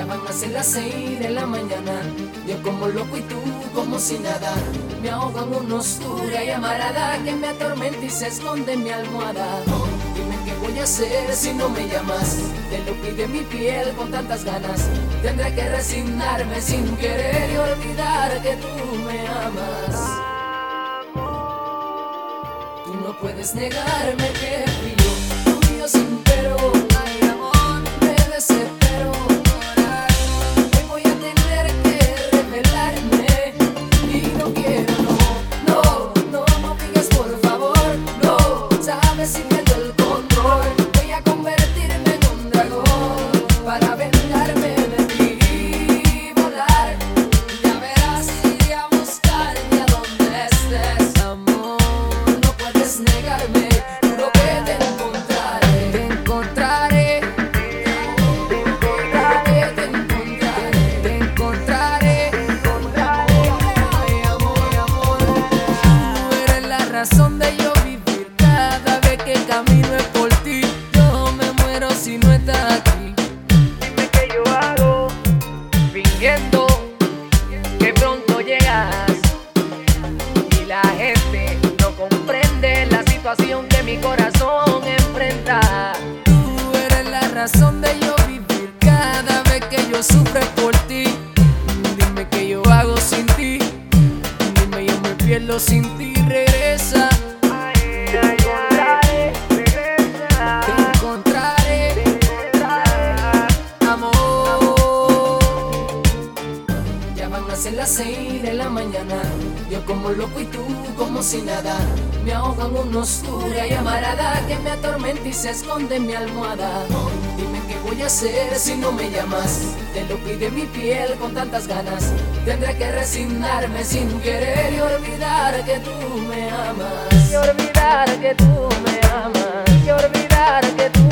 van a ser las 6 de la mañana. Yo como loco y tú como si nada. Me ahogo en una oscura llamarada que me atormenta y se esconde en mi almohada. Dime qué voy a hacer si no me llamas. Te lo pide mi piel con tantas ganas. Tendré que resignarme sin querer y olvidar que tú me amas. Tú no puedes negarme que fui yo, tuyo sin pero. Ay, amor, me desespero. Hoy voy a tener que revelarme y no quiero, no digas por favor, no. Sabes si pierdo el control, voy a convertirme en un dragón para vengarme de ti y volar. Ya verás, iré a buscarte a donde estés, amor. No puedes negarme, juro que te encontraré. Te encontraré, te encontraré, te encontraré, te encontraré, ay, amor. Tú eres la razón de yo vivir. Cada vez que camino es por ti. Yo me muero si no estás aquí. Dime qué yo hago, fingiendo que pronto llegas. Y la gente no comprende la situación que mi corazón enfrenta. Tú eres la razón de yo vivir. Cada vez que yo sufro es por ti. Dime qué yo hago sin ti. Dime, yo me pierdo sin ti. Regresa, Te encontraré, regresa. te encontraré, amor. Ya van a ser las 6 de la mañana. Yo como loco y tú como si nada. Me ahogo en una oscura llamarada que me atormenta y se esconde en mi almohada. Dime qué voy a hacer si no me llamas. Te lo pide mi piel con tantas ganas. Tendré que resignarme sin querer y olvidar que tú me amas. Y olvidar que tú me amas. Y olvidar que tú